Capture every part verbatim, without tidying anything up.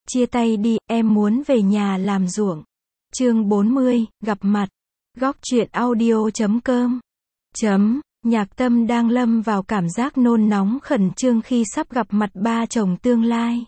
Chia tay đi, em muốn về nhà làm ruộng. Chương bốn mươi, gặp mặt. Góc truyện audio chấm com. Chấm, Nhạc Tâm đang lâm vào cảm giác nôn nóng khẩn trương khi sắp gặp mặt ba chồng tương lai.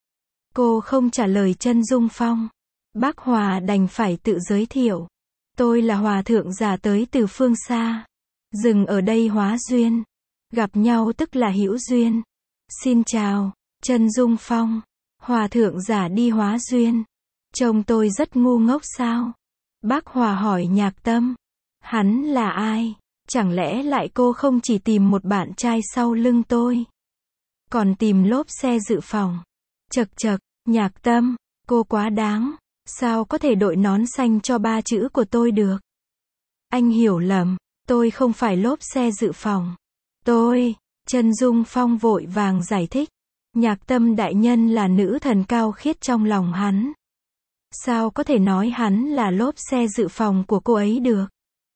Cô không trả lời Chân Dung Phong. Bác Hòa đành phải tự giới thiệu. Tôi là Hòa thượng giả tới từ phương xa. Dừng ở đây hóa duyên. Gặp nhau tức là hữu duyên. Xin chào, Chân Dung Phong. Hòa thượng giả đi hóa duyên. Trông tôi rất ngu ngốc sao? Bác Hòa hỏi Nhạc Tâm. Hắn là ai? Chẳng lẽ lại cô không chỉ tìm một bạn trai sau lưng tôi, còn tìm lốp xe dự phòng? Chậc chậc, Nhạc Tâm, cô quá đáng. Sao có thể đội nón xanh cho ba chữ của tôi được? Anh hiểu lầm, tôi không phải lốp xe dự phòng. Tôi, Chân Dung Phong vội vàng giải thích. Nhạc Tâm đại nhân là nữ thần cao khiết trong lòng hắn. Sao có thể nói hắn là lốp xe dự phòng của cô ấy được?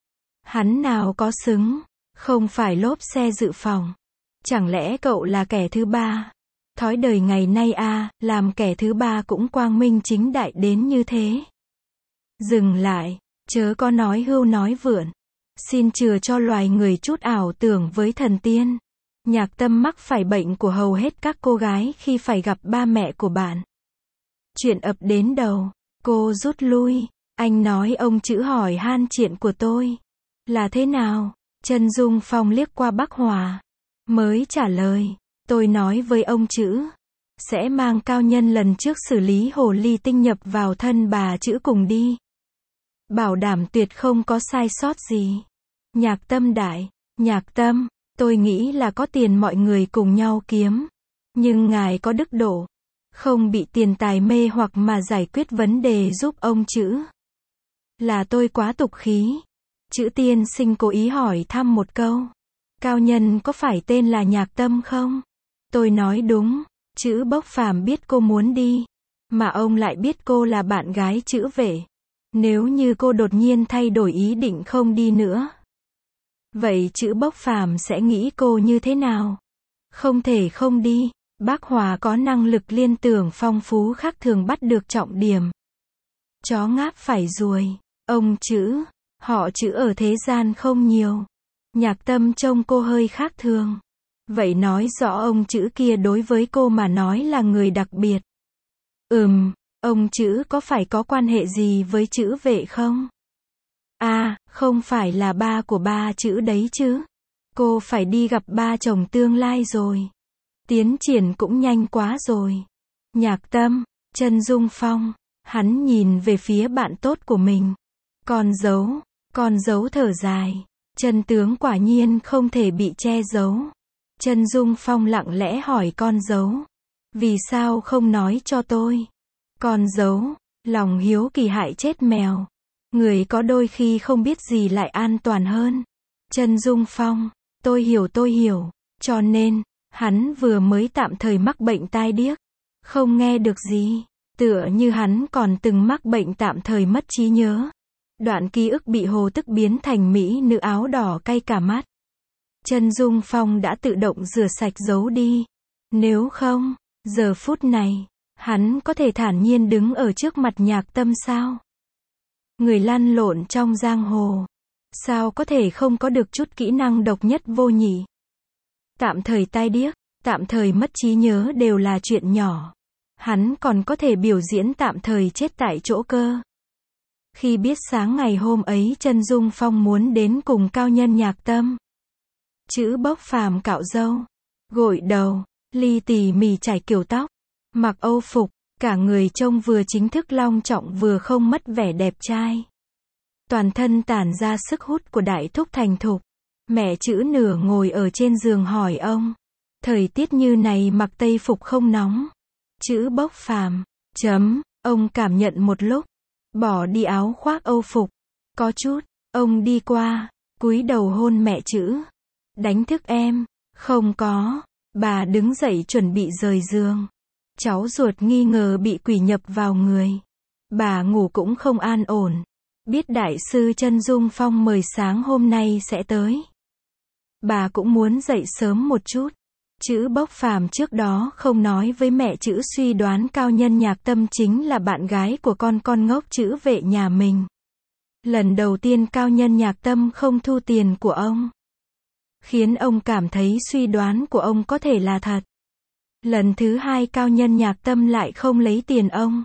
Hắn nào có xứng, không phải lốp xe dự phòng. Chẳng lẽ cậu là kẻ thứ ba? Thói đời ngày nay a, à, làm kẻ thứ ba cũng quang minh chính đại đến như thế. Dừng lại, chớ có nói hưu nói vượn. Xin chừa cho loài người chút ảo tưởng với thần tiên. Nhạc Tâm mắc phải bệnh của hầu hết các cô gái khi phải gặp ba mẹ của bạn. Chuyện ập đến đầu, cô rút lui. Anh nói ông chữ hỏi han chuyện của tôi là thế nào? Chân Dung Phong liếc qua Bác Hòa, mới trả lời. Tôi nói với ông chữ, sẽ mang cao nhân lần trước xử lý hồ ly tinh nhập vào thân bà chữ cùng đi. Bảo đảm tuyệt không có sai sót gì. Nhạc Tâm đại, Nhạc Tâm, tôi nghĩ là có tiền mọi người cùng nhau kiếm. Nhưng ngài có đức độ, không bị tiền tài mê hoặc mà giải quyết vấn đề giúp ông chữ. Là tôi quá tục khí. Chữ tiên sinh cố ý hỏi thăm một câu. Cao nhân có phải tên là Nhạc Tâm không? Tôi nói đúng. Chữ Bốc Phàm biết cô muốn đi, mà ông lại biết cô là bạn gái chữ Vệ. Nếu như cô đột nhiên thay đổi ý định không đi nữa, vậy chữ Bốc Phàm sẽ nghĩ cô như thế nào? Không thể không đi. Bác Hòa có năng lực liên tưởng phong phú khác thường bắt được trọng điểm. Chó ngáp phải ruồi. Ông chữ, họ chữ ở thế gian không nhiều. Nhạc Tâm trông cô hơi khác thường. Vậy nói rõ ông chữ kia đối với cô mà nói là người đặc biệt. Ừm, ông chữ có phải có quan hệ gì với chữ Vệ không? À, không phải là ba của ba chữ đấy chứ. Cô phải đi gặp ba chồng tương lai rồi. Tiến triển cũng nhanh quá rồi. Nhạc Tâm, Chân Dung Phong, hắn nhìn về phía bạn tốt của mình. Con dấu, con dấu thở dài. Chân tướng quả nhiên không thể bị che giấu. Chân Dung Phong lặng lẽ hỏi con dấu. Vì sao không nói cho tôi? Con dấu, lòng hiếu kỳ hại chết mèo. Người có đôi khi không biết gì lại an toàn hơn. Chân Dung Phong, tôi hiểu tôi hiểu. Cho nên, hắn vừa mới tạm thời mắc bệnh tai điếc. Không nghe được gì. Tựa như hắn còn từng mắc bệnh tạm thời mất trí nhớ. Đoạn ký ức bị hồ tức biến thành mỹ nữ áo đỏ cay cả mắt. Chân Dung Phong đã tự động rửa sạch giấu đi. Nếu không, giờ phút này, hắn có thể thản nhiên đứng ở trước mặt Nhạc Tâm sao? Người lăn lộn trong giang hồ, sao có thể không có được chút kỹ năng độc nhất vô nhị? Tạm thời tai điếc, tạm thời mất trí nhớ đều là chuyện nhỏ. Hắn còn có thể biểu diễn tạm thời chết tại chỗ cơ. Khi biết sáng ngày hôm ấy Chân Dung Phong muốn đến cùng cao nhân Nhạc Tâm, chữ Bốc Phàm cạo râu, gội đầu, li tỉ mỉ chải kiểu tóc, mặc âu phục, cả người trông vừa chính thức long trọng vừa không mất vẻ đẹp trai. Toàn thân tản ra sức hút của đại thúc thành thục. Mẹ chữ nửa ngồi ở trên giường hỏi ông, thời tiết như này mặc tây phục không nóng? Chữ Bốc Phàm, chấm, ông cảm nhận một lúc, bỏ đi áo khoác âu phục. Có chút, ông đi qua, cúi đầu hôn mẹ chữ. Đánh thức em? Không có. Bà đứng dậy chuẩn bị rời giường. Cháu ruột nghi ngờ bị quỷ nhập vào người. Bà ngủ cũng không an ổn. Biết đại sư Chân Dung Phong mời sáng hôm nay sẽ tới, bà cũng muốn dậy sớm một chút. Chữ Bốc Phàm trước đó không nói với mẹ Chữ suy đoán cao nhân Nhạc Tâm chính là bạn gái của con con ngốc Chữ Vệ nhà mình. Lần đầu tiên cao nhân Nhạc Tâm không thu tiền của ông, khiến ông cảm thấy suy đoán của ông có thể là thật. Lần thứ hai cao nhân Nhạc Tâm lại không lấy tiền ông.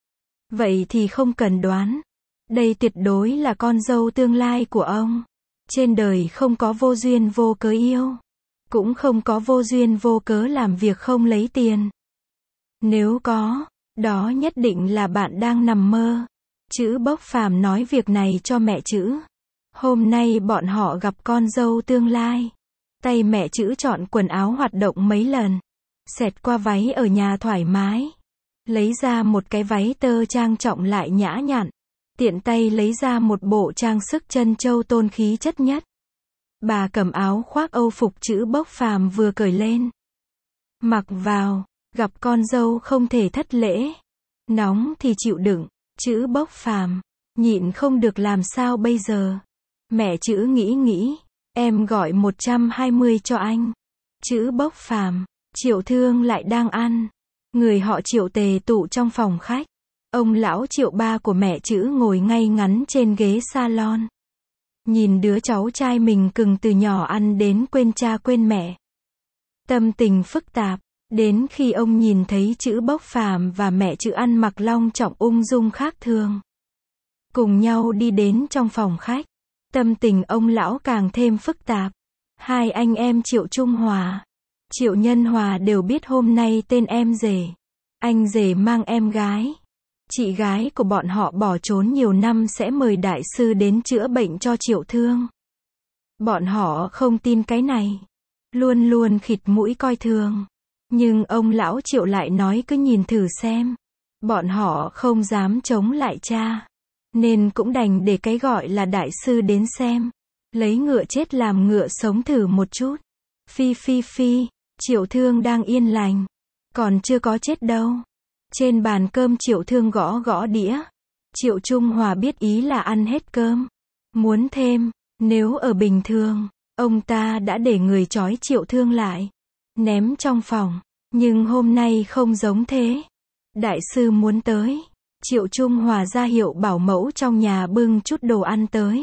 Vậy thì không cần đoán. Đây tuyệt đối là con dâu tương lai của ông. Trên đời không có vô duyên vô cớ yêu. Cũng không có vô duyên vô cớ làm việc không lấy tiền. Nếu có, đó nhất định là bạn đang nằm mơ. Chữ Bốc Phàm nói việc này cho mẹ Chữ. Hôm nay bọn họ gặp con dâu tương lai. Tay mẹ Chữ chọn quần áo hoạt động mấy lần. Xẹt qua váy ở nhà thoải mái. Lấy ra một cái váy tơ trang trọng lại nhã nhặn. Tiện tay lấy ra một bộ trang sức trân châu tôn khí chất nhất. Bà cầm áo khoác Âu phục Chữ Bốc Phàm vừa cởi lên. Mặc vào, gặp con dâu không thể thất lễ. Nóng thì chịu đựng, Chữ Bốc Phàm nhịn không được làm sao bây giờ. Mẹ Chữ nghĩ nghĩ, em gọi một trăm hai mươi cho anh. Chữ Bốc Phàm, Triệu Thương lại đang ăn. Người họ Triệu tề tụ trong phòng khách. Ông lão Triệu ba của mẹ Chữ ngồi ngay ngắn trên ghế salon. Nhìn đứa cháu trai mình cưng từ nhỏ ăn đến quên cha quên mẹ. Tâm tình phức tạp, đến khi ông nhìn thấy Chữ Bốc Phàm và mẹ Chữ ăn mặc long trọng ung dung khác thường. Cùng nhau đi đến trong phòng khách. Tâm tình ông lão càng thêm phức tạp. Hai anh em Triệu Trung Hòa, Triệu Nhân Hòa đều biết hôm nay tên em rể. Anh rể mang em gái. Chị gái của bọn họ bỏ trốn nhiều năm sẽ mời đại sư đến chữa bệnh cho Triệu Thương. Bọn họ không tin cái này. Luôn luôn khịt mũi coi thường. Nhưng ông lão Triệu lại nói cứ nhìn thử xem. Bọn họ không dám chống lại cha. Nên cũng đành để cái gọi là đại sư đến xem. Lấy ngựa chết làm ngựa sống thử một chút. Phi phi phi, Triệu Thương đang yên lành. Còn chưa có chết đâu. Trên bàn cơm Triệu Thương gõ gõ đĩa. Triệu Trung Hòa biết ý là ăn hết cơm. Muốn thêm, nếu ở bình thường, ông ta đã để người trói Triệu Thương lại. Ném trong phòng. Nhưng hôm nay không giống thế. Đại sư muốn tới. Triệu Trung Hòa ra hiệu bảo mẫu trong nhà bưng chút đồ ăn tới.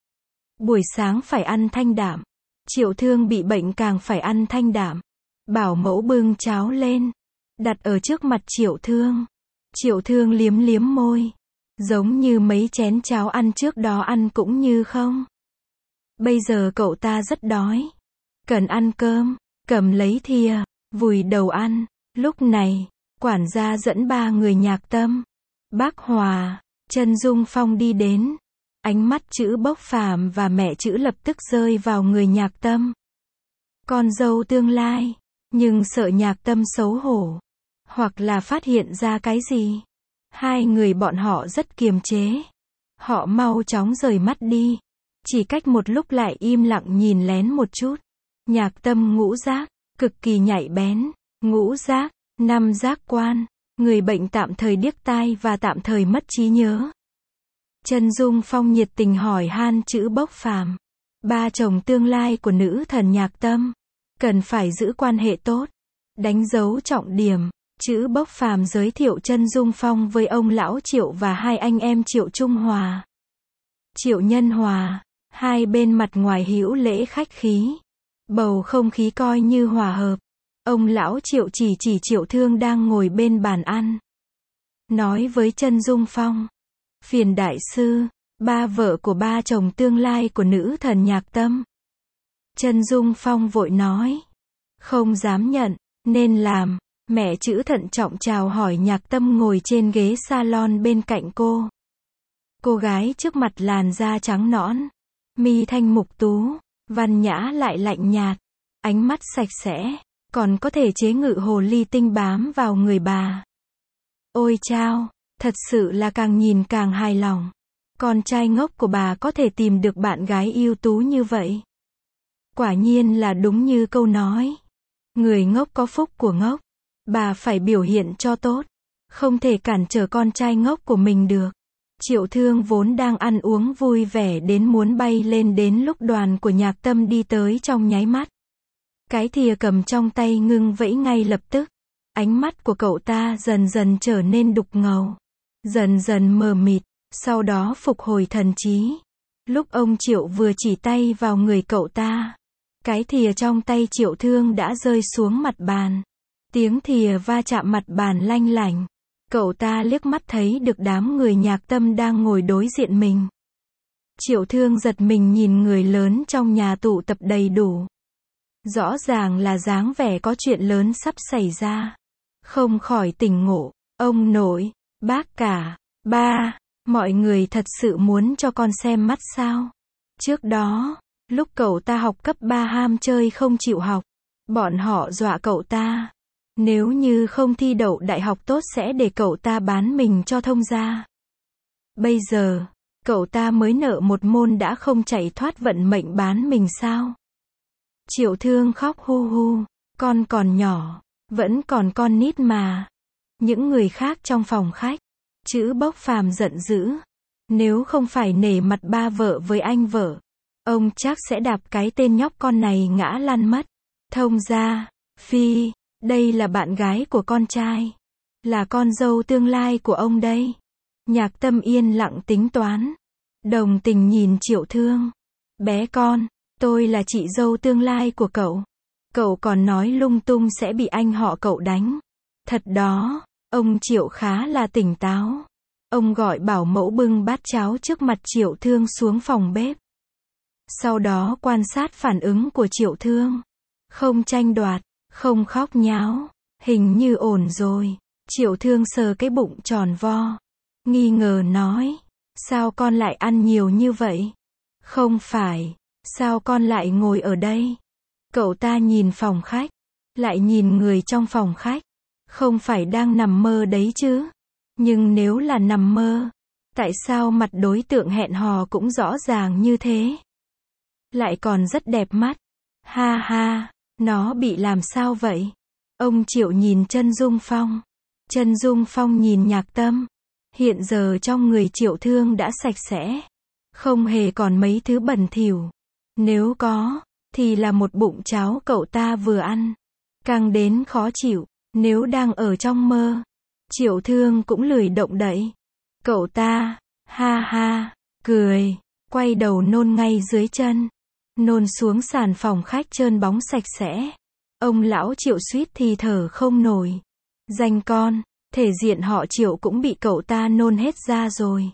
Buổi sáng phải ăn thanh đạm. Triệu Thương bị bệnh càng phải ăn thanh đạm. Bảo mẫu bưng cháo lên. Đặt ở trước mặt Triệu Thương. Triệu Thương liếm liếm môi. Giống như mấy chén cháo ăn trước đó ăn cũng như không. Bây giờ cậu ta rất đói. Cần ăn cơm. Cầm lấy thìa. Vùi đầu ăn. Lúc này, quản gia dẫn ba người Nhạc Tâm, Bác Hòa, Trân Dung Phong đi đến. Ánh mắt Chữ Bốc Phàm và mẹ Chữ lập tức rơi vào người Nhạc Tâm. Con dâu tương lai. Nhưng sợ Nhạc Tâm xấu hổ. Hoặc là phát hiện ra cái gì. Hai người bọn họ rất kiềm chế. Họ mau chóng rời mắt đi. Chỉ cách một lúc lại im lặng nhìn lén một chút. Nhạc Tâm ngũ giác, cực kỳ nhạy bén. Ngũ giác, năm giác quan. Người bệnh tạm thời điếc tai và tạm thời mất trí nhớ. Trân Dung Phong nhiệt tình hỏi han Chữ Bốc Phàm. Ba chồng tương lai của nữ thần Nhạc Tâm. Cần phải giữ quan hệ tốt. Đánh dấu trọng điểm. Chữ Bốc Phàm giới thiệu Trân Dung Phong với ông lão Triệu và hai anh em Triệu Trung Hòa, Triệu Nhân Hòa. Hai bên mặt ngoài hữu lễ khách khí. Bầu không khí coi như hòa hợp. Ông lão Triệu chỉ chỉ Triệu Thương đang ngồi bên bàn ăn. Nói với Trân Dung Phong. Phiền đại sư, ba vợ của ba chồng tương lai của nữ thần Nhạc Tâm. Trân Dung Phong vội nói. Không dám nhận, nên làm. Mẹ Chữ thận trọng chào hỏi Nhạc Tâm ngồi trên ghế salon bên cạnh cô. Cô gái trước mặt làn da trắng nõn. Mi thanh mục tú, văn nhã lại lạnh nhạt. Ánh mắt sạch sẽ. Còn có thể chế ngự hồ ly tinh bám vào người bà. Ôi chao, thật sự là càng nhìn càng hài lòng. Con trai ngốc của bà có thể tìm được bạn gái ưu tú như vậy. Quả nhiên là đúng như câu nói. Người ngốc có phúc của ngốc. Bà phải biểu hiện cho tốt. Không thể cản trở con trai ngốc của mình được. Triệu Thương vốn đang ăn uống vui vẻ đến muốn bay lên đến lúc đoàn của Nhạc Tâm đi tới trong nháy mắt. Cái thìa cầm trong tay ngưng vẫy ngay lập tức. Ánh mắt của cậu ta dần dần trở nên đục ngầu. Dần dần mờ mịt, sau đó phục hồi thần trí. Lúc ông Triệu vừa chỉ tay vào người cậu ta, cái thìa trong tay Triệu Thương đã rơi xuống mặt bàn. Tiếng thìa va chạm mặt bàn lanh lảnh. Cậu ta liếc mắt thấy được đám người Nhạc Tâm đang ngồi đối diện mình. Triệu Thương giật mình nhìn người lớn trong nhà tụ tập đầy đủ. Rõ ràng là dáng vẻ có chuyện lớn sắp xảy ra. Không khỏi tỉnh ngộ. Ông nội, bác cả, ba, mọi người thật sự muốn cho con xem mắt sao? Trước đó, lúc cậu ta học cấp ba ham chơi không chịu học, bọn họ dọa cậu ta. Nếu như không thi đậu đại học tốt sẽ để cậu ta bán mình cho thông gia. Bây giờ, cậu ta mới nợ một môn đã không chạy thoát vận mệnh bán mình sao? Triệu Thương khóc hu hu, con còn nhỏ, vẫn còn con nít mà. Những người khác trong phòng khách, chữ Bốc Phàm giận dữ. Nếu không phải nể mặt ba vợ với anh vợ, ông chắc sẽ đạp cái tên nhóc con này ngã lăn mất. Thông gia, Phi, đây là bạn gái của con trai. Là con dâu tương lai của ông đây. Nhạc Tâm yên lặng tính toán. Đồng tình nhìn Triệu Thương. Bé con, tôi là chị dâu tương lai của cậu. Cậu còn nói lung tung sẽ bị anh họ cậu đánh. Thật đó, ông Triệu khá là tỉnh táo. Ông gọi bảo mẫu bưng bát cháo trước mặt Triệu Thương xuống phòng bếp. Sau đó quan sát phản ứng của Triệu Thương. Không tranh đoạt, không khóc nháo, hình như ổn rồi. Triệu Thương sờ cái bụng tròn vo. Nghi ngờ nói, sao con lại ăn nhiều như vậy? Không phải, sao con lại ngồi ở đây? Cậu ta nhìn phòng khách, lại nhìn người trong phòng khách. Không phải đang nằm mơ đấy chứ? Nhưng nếu là nằm mơ, tại sao mặt đối tượng hẹn hò cũng rõ ràng như thế? Lại còn rất đẹp mắt. Ha ha, nó bị làm sao vậy? Ông Triệu nhìn Chân Dung Phong. Chân Dung Phong nhìn Nhạc Tâm. Hiện giờ trong người Triệu Thương đã sạch sẽ. Không hề còn mấy thứ bẩn thỉu. Nếu có, thì là một bụng cháo cậu ta vừa ăn. Càng đến khó chịu. Nếu đang ở trong mơ, Triệu Thương cũng lười động đậy. Cậu ta, ha ha, cười, quay đầu nôn ngay dưới chân. Nôn xuống sàn phòng khách trơn bóng sạch sẽ. Ông lão Triệu suýt thì thở không nổi. Danh con, thể diện họ Triệu cũng bị cậu ta nôn hết ra rồi.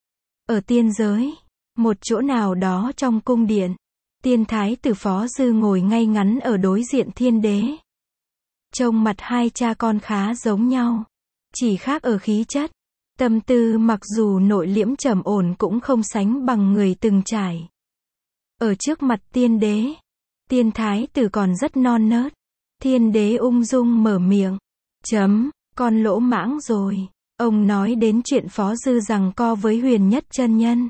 Ở tiên giới, một chỗ nào đó trong cung điện, tiên thái tử Phó Dư ngồi ngay ngắn ở đối diện thiên đế. Trông mặt hai cha con khá giống nhau, chỉ khác ở khí chất. Tâm tư mặc dù nội liễm trầm ổn cũng không sánh bằng người từng trải. Ở trước mặt tiên đế, tiên thái tử còn rất non nớt. Thiên đế ung dung mở miệng. Chấm, con lỗ mãng rồi. Ông nói đến chuyện Phó Dư giằng co với Huyền Nhất chân nhân.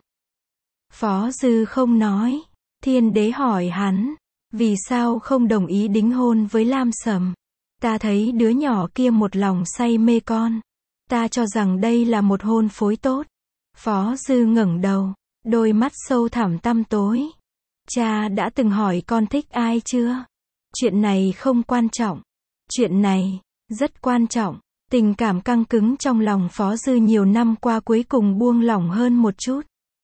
Phó Dư không nói. Thiên đế hỏi hắn, vì sao không đồng ý đính hôn với Lam Sầm? Ta thấy đứa nhỏ kia một lòng say mê con. Ta cho rằng đây là một hôn phối tốt. Phó Dư ngẩng đầu, đôi mắt sâu thẳm tăm tối. Cha đã từng hỏi con thích ai chưa? Chuyện này không quan trọng. Chuyện này, rất quan trọng. Tình cảm căng cứng trong lòng Phó Dư nhiều năm qua cuối cùng buông lỏng hơn một chút.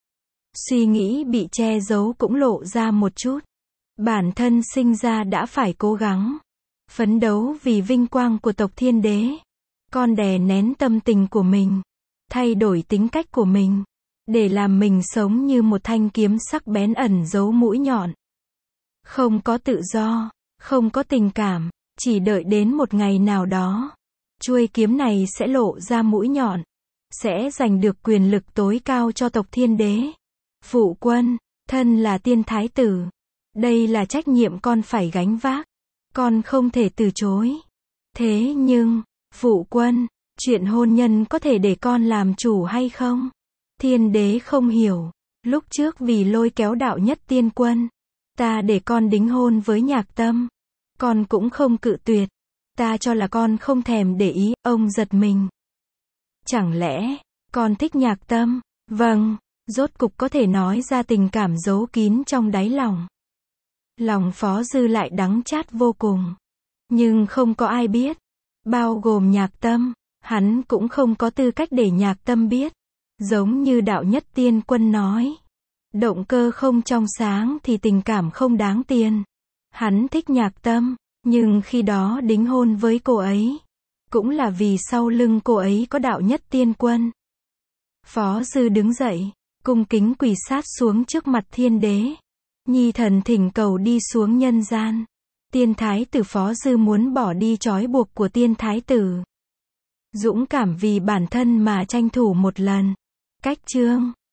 Suy nghĩ bị che giấu cũng lộ ra một chút. Bản thân sinh ra đã phải cố gắng. Phấn đấu vì vinh quang của tộc Thiên Đế. Con đè nén tâm tình của mình. Thay đổi tính cách của mình. Để làm mình sống như một thanh kiếm sắc bén ẩn giấu mũi nhọn. Không có tự do, không có tình cảm, chỉ đợi đến một ngày nào đó. Chuôi kiếm này sẽ lộ ra mũi nhọn. Sẽ giành được quyền lực tối cao cho tộc Thiên Đế. Phụ quân, thân là tiên thái tử. Đây là trách nhiệm con phải gánh vác. Con không thể từ chối. Thế nhưng, phụ quân, chuyện hôn nhân có thể để con làm chủ hay không? Thiên đế không hiểu. Lúc trước vì lôi kéo đạo nhất tiên quân, ta để con đính hôn với Nhạc Tâm. Con cũng không cự tuyệt. Ta cho là con không thèm để ý, ông giật mình. Chẳng lẽ, con thích Nhạc Tâm? Vâng, rốt cục có thể nói ra tình cảm giấu kín trong đáy lòng. Lòng Phó Dư lại đắng chát vô cùng. Nhưng không có ai biết, bao gồm Nhạc Tâm, hắn cũng không có tư cách để Nhạc Tâm biết. Giống như Đạo Nhất Tiên Quân nói, động cơ không trong sáng thì tình cảm không đáng tiền. Hắn thích Nhạc Tâm, nhưng khi đó đính hôn với cô ấy, cũng là vì sau lưng cô ấy có Đạo Nhất Tiên Quân. Phó Dư đứng dậy, cung kính quỳ sát xuống trước mặt Thiên Đế. Nhi thần thỉnh cầu đi xuống nhân gian. Tiên Thái tử Phó Dư muốn bỏ đi trói buộc của Tiên Thái tử. Dũng cảm vì bản thân mà tranh thủ một lần. Cách chương